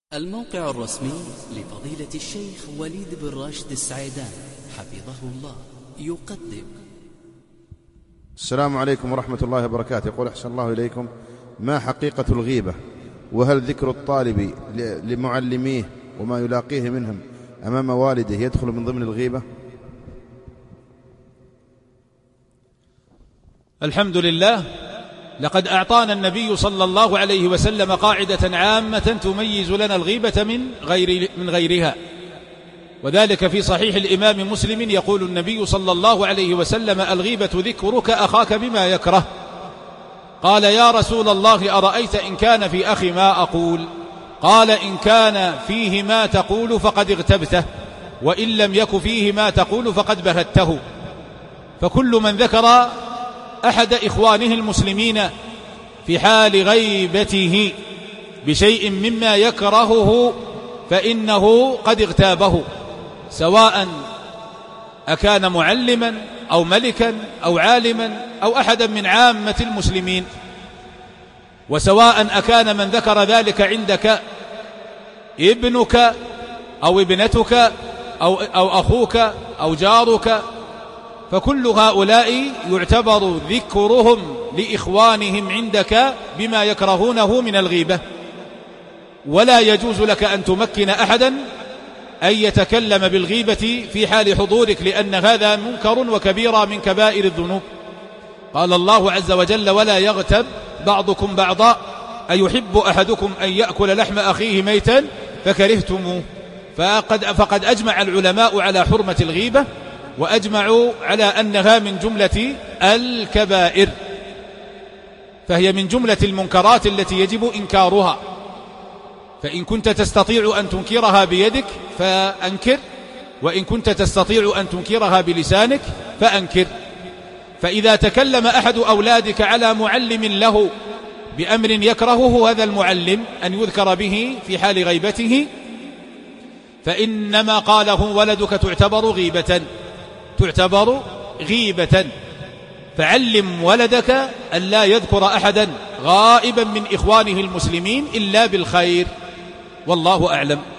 الموقع الرسمي لفضيلة الشيخ وليد بن راشد السعيدان حفظه الله يقدم. السلام عليكم ورحمة الله وبركاته. يقول أحسن الله إليكم، ما حقيقة الغيبة؟ وهل ذكر الطالب لمعلميه وما يلاقيه منهم أمام والده يدخل من ضمن الغيبة؟ الحمد لله، لقد أعطانا النبي صلى الله عليه وسلم قاعدة عامة تميز لنا الغيبة من غيرها، وذلك في صحيح الإمام مسلم. يقول النبي صلى الله عليه وسلم: الغيبة ذكرك أخاك بما يكره. قال: يا رسول الله، أرأيت إن كان في أخي ما أقول؟ قال: إن كان فيه ما تقول فقد اغتبته، وإن لم يك فيه ما تقول فقد بهته. فكل من ذكر أحد إخوانه المسلمين في حال غيبته بشيء مما يكرهه فإنه قد اغتابه، سواء أكان معلما أو ملكا أو عالما أو أحدا من عامة المسلمين، وسواء أكان من ذكر ذلك عندك ابنك أو ابنتك أو أخوك أو جارك، فكل هؤلاء يعتبر ذكرهم لإخوانهم عندك بما يكرهونه من الغيبة، ولا يجوز لك أن تمكن أحدا أن يتكلم بالغيبة في حال حضورك، لأن هذا منكر وكبيرة من كبائر الذنوب. قال الله عز وجل: ولا يغتب بعضكم بعضا أيحب أحدكم أن يأكل لحم أخيه ميتا فكرهتموه. فقد أجمع العلماء على حرمة الغيبة، وأجمعوا على أنها من جملة الكبائر، فهي من جملة المنكرات التي يجب إنكارها. فإن كنت تستطيع أن تنكرها بيدك فأنكر، وإن كنت تستطيع أن تنكرها بلسانك فأنكر. فإذا تكلم أحد أولادك على معلم له بأمر يكرهه هذا المعلم أن يذكر به في حال غيبته، فإنما قاله ولدك تعتبر غيبة. فعلم ولدك أن لا يذكر أحدا غائبا من إخوانه المسلمين إلا بالخير، والله أعلم.